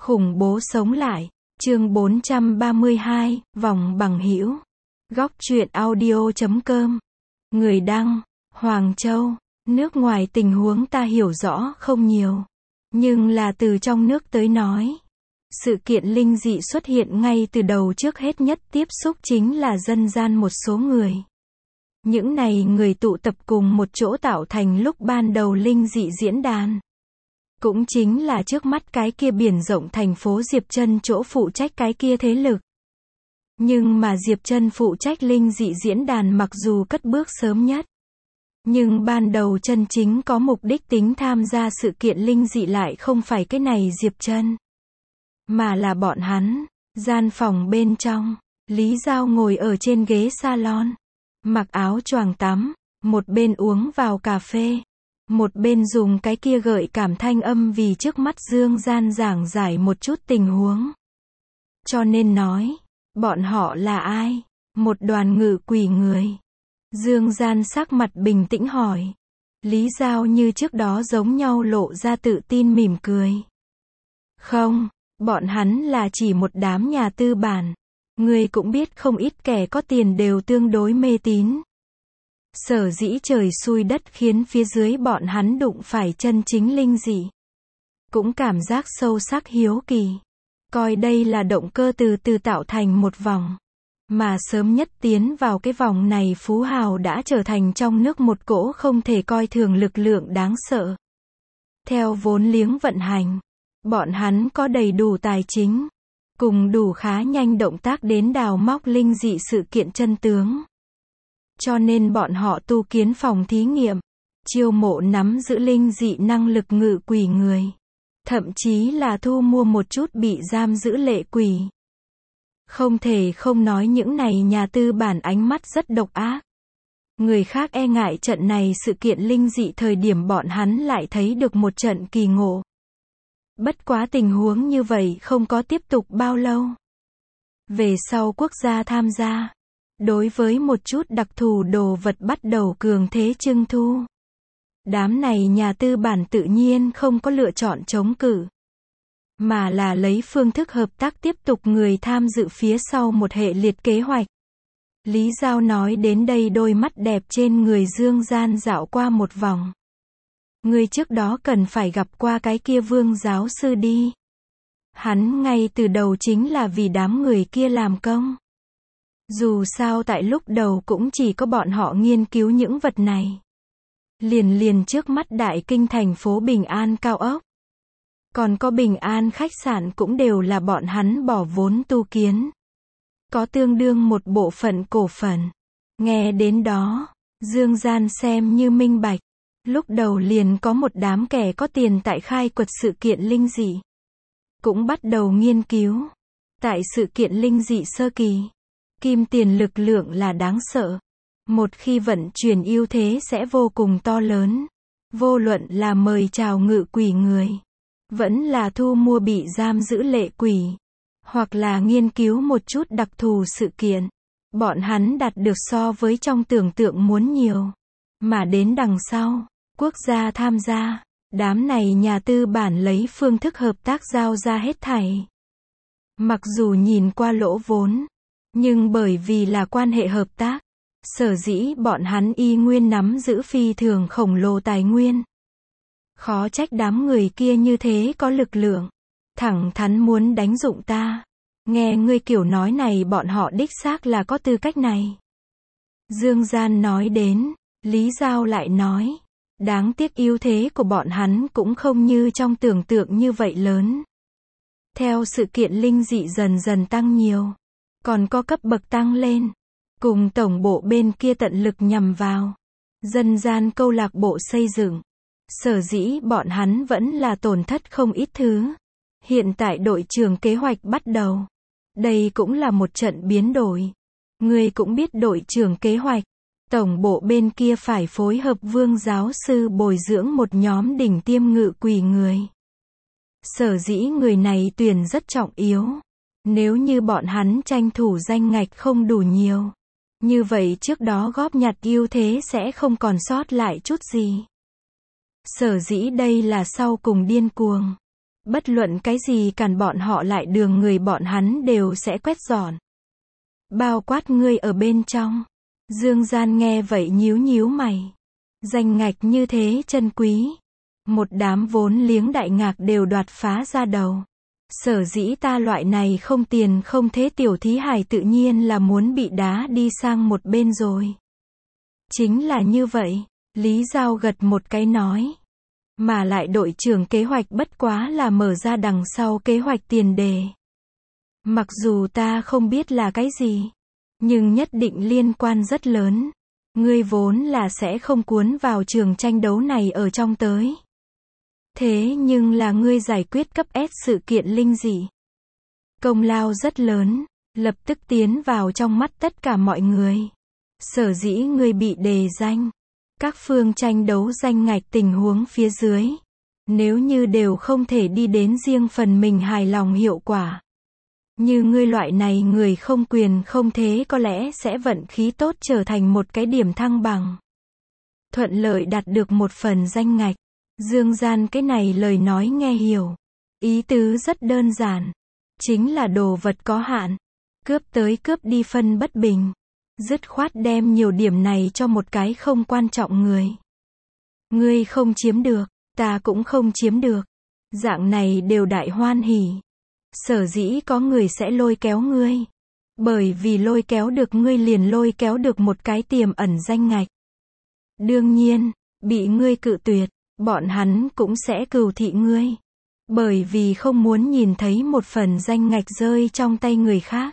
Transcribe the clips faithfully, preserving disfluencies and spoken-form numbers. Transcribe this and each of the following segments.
Khủng bố sống lại, chương bốn trăm ba mươi hai, vòng bằng hữu. Góc truyện audio chấm com. Người đăng, Hoàng Châu. Nước ngoài tình huống ta hiểu rõ không nhiều. Nhưng là từ trong nước tới nói. Sự kiện linh dị xuất hiện ngay từ đầu, trước hết nhất tiếp xúc chính là dân gian một số người. Những này người tụ tập cùng một chỗ tạo thành lúc ban đầu linh dị diễn đàn. Cũng chính là trước mắt cái kia biển rộng thành phố Diệp Trân chỗ phụ trách cái kia thế lực. Nhưng mà Diệp Trân phụ trách linh dị diễn đàn mặc dù cất bước sớm nhất. Nhưng ban đầu chân chính có mục đích tính tham gia sự kiện linh dị lại không phải cái này Diệp Trân. Mà là bọn hắn. Gian phòng bên trong, Lý Giao ngồi ở trên ghế salon. Mặc áo choàng tắm, một bên uống vào cà phê. Một bên dùng cái kia gợi cảm thanh âm vì trước mắt Dương Gian giảng giải một chút tình huống. Cho nên nói, bọn họ là ai? Một đoàn ngự quỷ người. Dương Gian sắc mặt bình tĩnh hỏi. Lý Giao như trước đó giống nhau lộ ra tự tin mỉm cười. Không, bọn hắn là chỉ một đám nhà tư bản. Người cũng biết không ít kẻ có tiền đều tương đối mê tín. Sở dĩ trời xui đất khiến phía dưới bọn hắn đụng phải chân chính linh dị. Cũng cảm giác sâu sắc hiếu kỳ. Coi đây là động cơ từ từ tạo thành một vòng. Mà sớm nhất tiến vào cái vòng này phú hào đã trở thành trong nước một cỗ không thể coi thường lực lượng đáng sợ. Theo vốn liếng vận hành, bọn hắn có đầy đủ tài chính, cùng đủ khá nhanh động tác đến đào móc linh dị sự kiện chân tướng. Cho nên bọn họ tu kiến phòng thí nghiệm, chiêu mộ nắm giữ linh dị năng lực ngự quỷ người. Thậm chí là thu mua một chút bị giam giữ lệ quỷ. Không thể không nói những này nhà tư bản ánh mắt rất độc ác. Người khác e ngại trận này sự kiện linh dị thời điểm bọn hắn lại thấy được một trận kỳ ngộ. Bất quá tình huống như vậy không có tiếp tục bao lâu. Về sau quốc gia tham gia. Đối với một chút đặc thù đồ vật bắt đầu cường thế trưng thu. Đám này nhà tư bản tự nhiên không có lựa chọn chống cự. Mà là lấy phương thức hợp tác tiếp tục người tham dự phía sau một hệ liệt kế hoạch. Lý Giao nói đến đây đôi mắt đẹp trên người Dương Gian dạo qua một vòng. Người trước đó cần phải gặp qua cái kia Vương giáo sư đi. Hắn ngay từ đầu chính là vì đám người kia làm công. Dù sao tại lúc đầu cũng chỉ có bọn họ nghiên cứu những vật này. Liền liền trước mắt đại kinh thành phố Bình An cao ốc. Còn có Bình An khách sạn cũng đều là bọn hắn bỏ vốn tu kiến. Có tương đương một bộ phận cổ phần. Nghe đến đó, Dương Gian xem như minh bạch. Lúc đầu liền có một đám kẻ có tiền tại khai quật sự kiện linh dị. Cũng bắt đầu nghiên cứu. Tại sự kiện linh dị sơ kỳ. Kim tiền lực lượng là đáng sợ. Một khi vận chuyển ưu thế sẽ vô cùng to lớn. Vô luận là mời chào ngự quỷ người. Vẫn là thu mua bị giam giữ lệ quỷ. Hoặc là nghiên cứu một chút đặc thù sự kiện. Bọn hắn đạt được so với trong tưởng tượng muốn nhiều. Mà đến đằng sau, quốc gia tham gia. Đám này nhà tư bản lấy phương thức hợp tác giao ra hết thảy. Mặc dù nhìn qua lỗ vốn. Nhưng bởi vì là quan hệ hợp tác, sở dĩ bọn hắn y nguyên nắm giữ phi thường khổng lồ tài nguyên. Khó trách đám người kia như thế có lực lượng. Thẳng thắn muốn đánh dụng ta. Nghe ngươi kiểu nói này bọn họ đích xác là có tư cách này. Dương Gian nói đến, Lý Giao lại nói. Đáng tiếc ưu thế của bọn hắn cũng không như trong tưởng tượng như vậy lớn. Theo sự kiện linh dị dần dần tăng nhiều. Còn có cấp bậc tăng lên. Cùng tổng bộ bên kia tận lực nhằm vào. Dân gian câu lạc bộ xây dựng. Sở dĩ bọn hắn vẫn là tổn thất không ít thứ. Hiện tại đội trưởng kế hoạch bắt đầu. Đây cũng là một trận biến đổi. Người cũng biết đội trưởng kế hoạch. Tổng bộ bên kia phải phối hợp Vương giáo sư bồi dưỡng một nhóm đỉnh tiêm ngự quỷ người. Sở dĩ người này tuyển rất trọng yếu. Nếu như bọn hắn tranh thủ danh ngạch không đủ nhiều. Như vậy trước đó góp nhặt ưu thế sẽ không còn sót lại chút gì. Sở dĩ đây là sau cùng điên cuồng. Bất luận cái gì cản bọn họ lại đường người bọn hắn đều sẽ quét dọn. Bao quát ngươi ở bên trong. Dương Gian nghe vậy nhíu nhíu mày. Danh ngạch như thế chân quý. Một đám vốn liếng đại ngạc đều đoạt phá ra đầu. Sở dĩ ta loại này không tiền không thế tiểu thí hài tự nhiên là muốn bị đá đi sang một bên rồi. Chính là như vậy, Lý Giao gật một cái nói. Mà lại đội trưởng kế hoạch bất quá là mở ra đằng sau kế hoạch tiền đề. Mặc dù ta không biết là cái gì, nhưng nhất định liên quan rất lớn. Ngươi vốn là sẽ không cuốn vào trường tranh đấu này ở trong tới. Thế nhưng là ngươi giải quyết cấp S sự kiện linh dị. Công lao rất lớn, lập tức tiến vào trong mắt tất cả mọi người. Sở dĩ ngươi bị đề danh. Các phương tranh đấu danh ngạch tình huống phía dưới. Nếu như đều không thể đi đến riêng phần mình hài lòng hiệu quả. Như ngươi loại này người không quyền không thế có lẽ sẽ vận khí tốt trở thành một cái điểm thăng bằng. Thuận lợi đạt được một phần danh ngạch. Dương Gian cái này lời nói nghe hiểu. Ý tứ rất đơn giản. Chính là đồ vật có hạn. Cướp tới cướp đi phân bất bình. Dứt khoát đem nhiều điểm này cho một cái không quan trọng người. Ngươi không chiếm được, ta cũng không chiếm được. Dạng này đều đại hoan hỉ. Sở dĩ có người sẽ lôi kéo ngươi. Bởi vì lôi kéo được ngươi liền lôi kéo được một cái tiềm ẩn danh ngạch. Đương nhiên, bị ngươi cự tuyệt, bọn hắn cũng sẽ cừu thị ngươi. Bởi vì không muốn nhìn thấy một phần danh ngạch rơi trong tay người khác.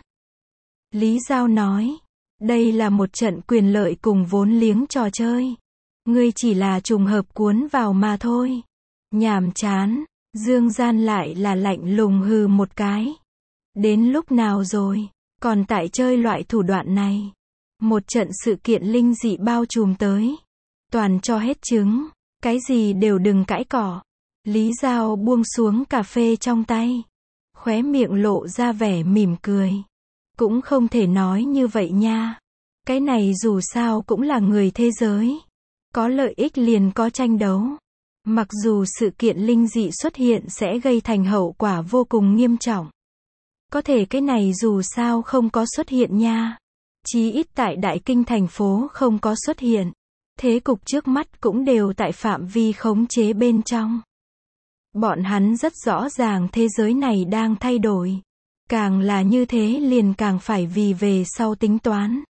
Lý Giao nói, đây là một trận quyền lợi cùng vốn liếng trò chơi. Ngươi chỉ là trùng hợp cuốn vào mà thôi. Nhàm chán, Dương Gian lại là lạnh lùng hừ một cái. Đến lúc nào rồi, còn tại chơi loại thủ đoạn này. Một trận sự kiện linh dị bao trùm tới. Toàn cho hết trứng, cái gì đều đừng cãi cỏ. Lý Giao buông xuống cà phê trong tay. Khóe miệng lộ ra vẻ mỉm cười. Cũng không thể nói như vậy nha. Cái này dù sao cũng là người thế giới. Có lợi ích liền có tranh đấu. Mặc dù sự kiện linh dị xuất hiện sẽ gây thành hậu quả vô cùng nghiêm trọng. Có thể cái này dù sao không có xuất hiện nha. Chí ít tại Đại Kinh thành phố không có xuất hiện. Thế cục trước mắt cũng đều tại phạm vi khống chế bên trong. Bọn hắn rất rõ ràng thế giới này đang thay đổi. Càng là như thế liền càng phải vì về sau tính toán.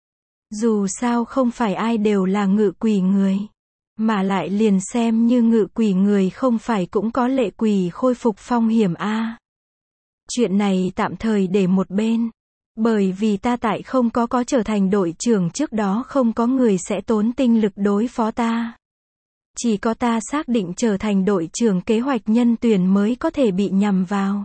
Dù sao không phải ai đều là ngự quỷ người. Mà lại liền xem như ngự quỷ người không phải cũng có lệ quỷ khôi phục phong hiểm a. Chuyện này tạm thời để một bên. Bởi vì ta tại không có có trở thành đội trưởng trước đó không có người sẽ tốn tinh lực đối phó ta. Chỉ có ta xác định trở thành đội trưởng kế hoạch nhân tuyển mới có thể bị nhằm vào.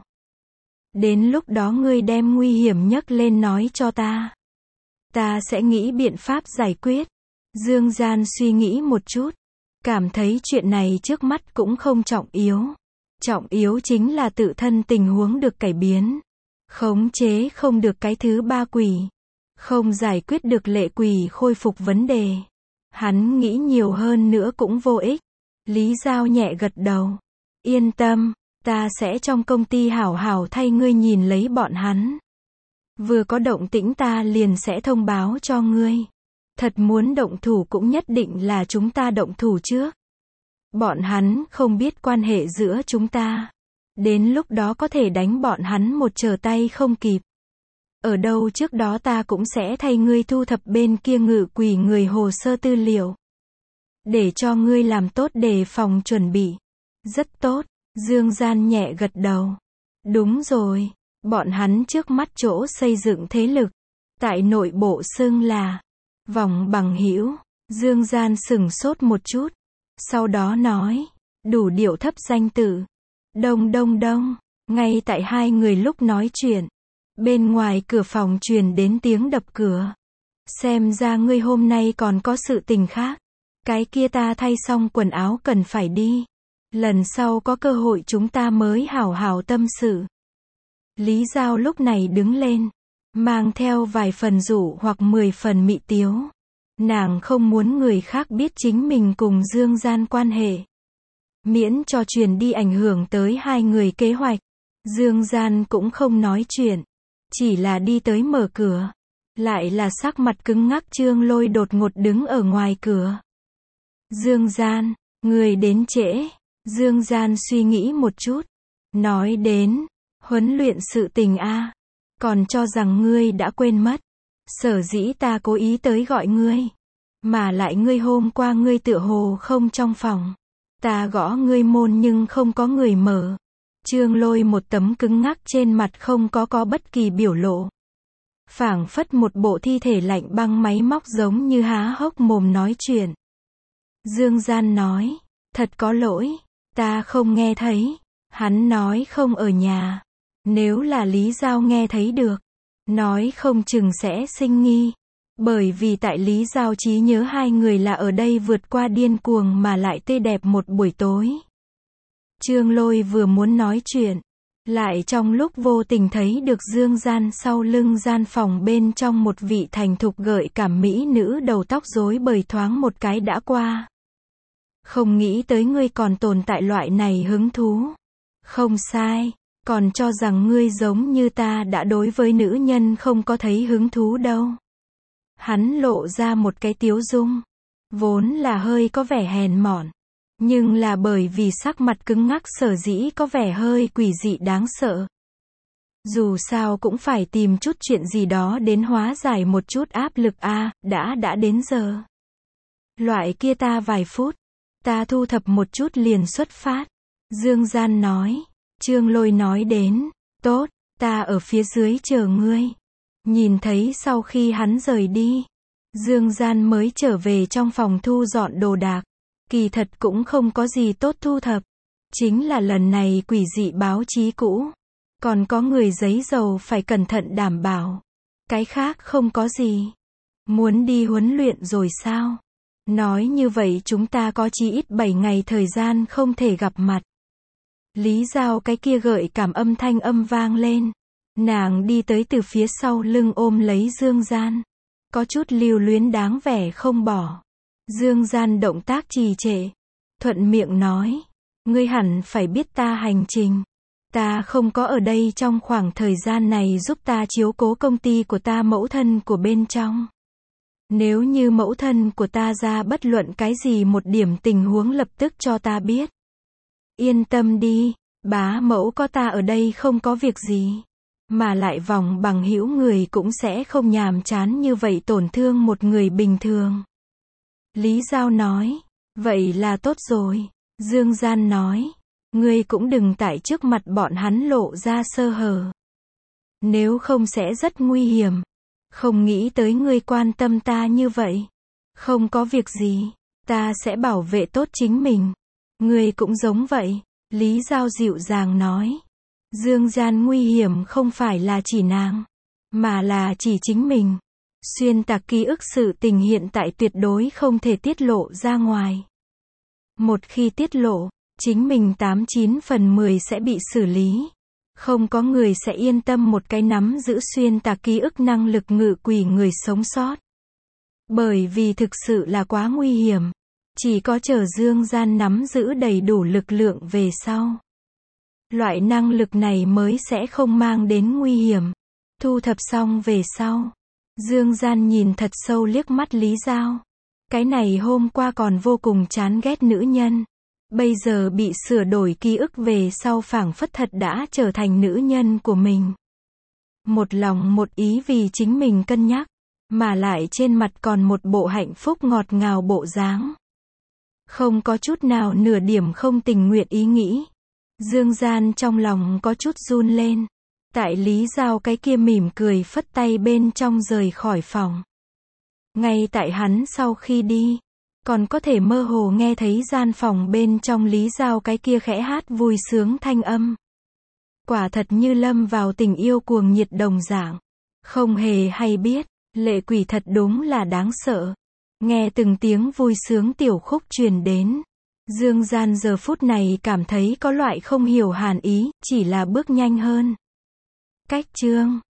Đến lúc đó ngươi đem nguy hiểm nhất lên nói cho ta. Ta sẽ nghĩ biện pháp giải quyết. Dương Gian suy nghĩ một chút. Cảm thấy chuyện này trước mắt cũng không trọng yếu. Trọng yếu chính là tự thân tình huống được cải biến. Khống chế không được cái thứ ba quỷ. Không giải quyết được lệ quỷ khôi phục vấn đề. Hắn nghĩ nhiều hơn nữa cũng vô ích. Lý Giao nhẹ gật đầu. Yên tâm, ta sẽ trong công ty hảo hảo thay ngươi nhìn lấy bọn hắn. Vừa có động tĩnh ta liền sẽ thông báo cho ngươi. Thật muốn động thủ cũng nhất định là chúng ta động thủ trước. Bọn hắn không biết quan hệ giữa chúng ta. Đến lúc đó có thể đánh bọn hắn một trở tay không kịp. Ở đâu trước đó ta cũng sẽ thay ngươi thu thập bên kia ngự quỷ người hồ sơ tư liệu. Để cho ngươi làm tốt đề phòng chuẩn bị. Rất tốt, Dương Gian nhẹ gật đầu. Đúng rồi, bọn hắn trước mắt chỗ xây dựng thế lực. Tại nội bộ xưng là Vòng Bằng Hữu. Dương Gian sừng sốt một chút. Sau đó nói, đủ điệu thấp danh tự. Đông đông đông, ngay tại hai người lúc nói chuyện. Bên ngoài cửa phòng truyền đến tiếng đập cửa. Xem ra ngươi hôm nay còn có sự tình khác. Cái kia ta thay xong quần áo cần phải đi. Lần sau có cơ hội chúng ta mới hảo hảo tâm sự. Lý Giao lúc này đứng lên. Mang theo vài phần dụ hoặc mười phần mị tiếu. Nàng không muốn người khác biết chính mình cùng Dương Gian quan hệ. miễn cho truyền đi ảnh hưởng tới hai người kế hoạch. Dương Gian cũng không nói chuyện, chỉ là đi tới mở cửa. Lại là sắc mặt cứng ngắc Trương Lôi đột ngột đứng ở ngoài cửa. Dương Gian, người đến trễ. Dương Gian suy nghĩ một chút, nói đến, huấn luyện sự tình a, còn cho rằng ngươi đã quên mất. Sở dĩ ta cố ý tới gọi ngươi, mà lại ngươi hôm qua ngươi tựa hồ không trong phòng. Ta gõ ngươi môn nhưng không có người mở. Trương Lôi một tấm cứng ngắc trên mặt không có có bất kỳ biểu lộ. Phảng phất một bộ thi thể lạnh băng máy móc giống như há hốc mồm nói chuyện. Dương Gian nói, thật có lỗi, ta không nghe thấy. Hắn nói không ở nhà. Nếu là Lý Giao nghe thấy được, nói không chừng sẽ sinh nghi. Bởi vì tại Lý Giao trí nhớ hai người là ở đây vượt qua điên cuồng mà lại tươi đẹp một buổi tối. Trương Lôi vừa muốn nói chuyện, lại trong lúc vô tình thấy được Dương Gian sau lưng gian phòng bên trong một vị thành thục gợi cảm mỹ nữ đầu tóc rối bời thoáng một cái đã qua. Không nghĩ tới ngươi còn tồn tại loại này hứng thú. Không sai, còn cho rằng ngươi giống như ta đã đối với nữ nhân không có thấy hứng thú đâu. Hắn lộ ra một cái tiếu dung, vốn là hơi có vẻ hèn mọn, nhưng là bởi vì sắc mặt cứng ngắc sở dĩ có vẻ hơi quỷ dị đáng sợ. Dù sao cũng phải tìm chút chuyện gì đó đến hóa giải một chút áp lực a, à, đã đã đến giờ. Loại kia ta vài phút, ta thu thập một chút liền xuất phát. Dương Gian nói. Trương Lôi nói đến, tốt, ta ở phía dưới chờ ngươi. Nhìn thấy sau khi hắn rời đi, Dương Gian mới trở về trong phòng thu dọn đồ đạc. Kỳ thật cũng không có gì tốt thu thập. Chính là lần này quỷ dị báo chí cũ. Còn có người giấy dầu phải cẩn thận đảm bảo. Cái khác không có gì. Muốn đi huấn luyện rồi sao? Nói như vậy chúng ta có chí ít bảy ngày thời gian không thể gặp mặt. Lý Giao cái kia gợi cảm âm thanh âm vang lên. Nàng đi tới từ phía sau lưng ôm lấy Dương Gian. Có chút lưu luyến đáng vẻ không bỏ. Dương Gian động tác trì trệ. Thuận miệng nói. Ngươi hẳn phải biết ta hành trình. Ta không có ở đây trong khoảng thời gian này giúp ta chiếu cố công ty của ta mẫu thân của bên trong. Nếu như mẫu thân của ta ra bất luận cái gì một điểm tình huống lập tức cho ta biết. Yên tâm đi, bá mẫu có ta ở đây không có việc gì. Mà lại vòng bằng hữu người cũng sẽ không nhàm chán như vậy tổn thương một người bình thường. Lý Giao nói, vậy là tốt rồi. Dương Gian nói, ngươi cũng đừng tại trước mặt bọn hắn lộ ra sơ hở. Nếu không sẽ rất nguy hiểm. Không nghĩ tới ngươi quan tâm ta như vậy. Không có việc gì, ta sẽ bảo vệ tốt chính mình. Ngươi cũng giống vậy. Lý Giao dịu dàng nói. Dương Gian nguy hiểm không phải là chỉ nàng, mà là chỉ chính mình. Xuyên tạc ký ức sự tình hiện tại tuyệt đối không thể tiết lộ ra ngoài. Một khi tiết lộ, chính mình tám chín phần mười sẽ bị xử lý. Không có người sẽ yên tâm một cái nắm giữ xuyên tạc ký ức năng lực ngự quỷ người sống sót. Bởi vì thực sự là quá nguy hiểm. Chỉ có chờ Dương Gian nắm giữ đầy đủ lực lượng về sau. Loại năng lực này mới sẽ không mang đến nguy hiểm. Thu thập xong về sau. Dương Gian nhìn thật sâu liếc mắt Lý Giao. Cái này hôm qua còn vô cùng chán ghét nữ nhân. Bây giờ bị sửa đổi ký ức về sau phảng phất thật đã trở thành nữ nhân của mình. Một lòng một ý vì chính mình cân nhắc. Mà lại trên mặt còn một bộ hạnh phúc ngọt ngào bộ dáng. Không có chút nào nửa điểm không tình nguyện ý nghĩ. Dương Gian trong lòng có chút run lên. Tại Lý Giao cái kia mỉm cười phất tay bên trong rời khỏi phòng. Ngay tại hắn sau khi đi, còn có thể mơ hồ nghe thấy gian phòng bên trong Lý Giao cái kia khẽ hát vui sướng thanh âm. Quả thật như lâm vào tình yêu cuồng nhiệt đồng dạng. Không hề hay biết, lệ quỷ thật đúng là đáng sợ. Nghe từng tiếng vui sướng tiểu khúc truyền đến. Dương Gian giờ phút này cảm thấy có loại không hiểu hàn ý, chỉ là bước nhanh hơn. Cách chương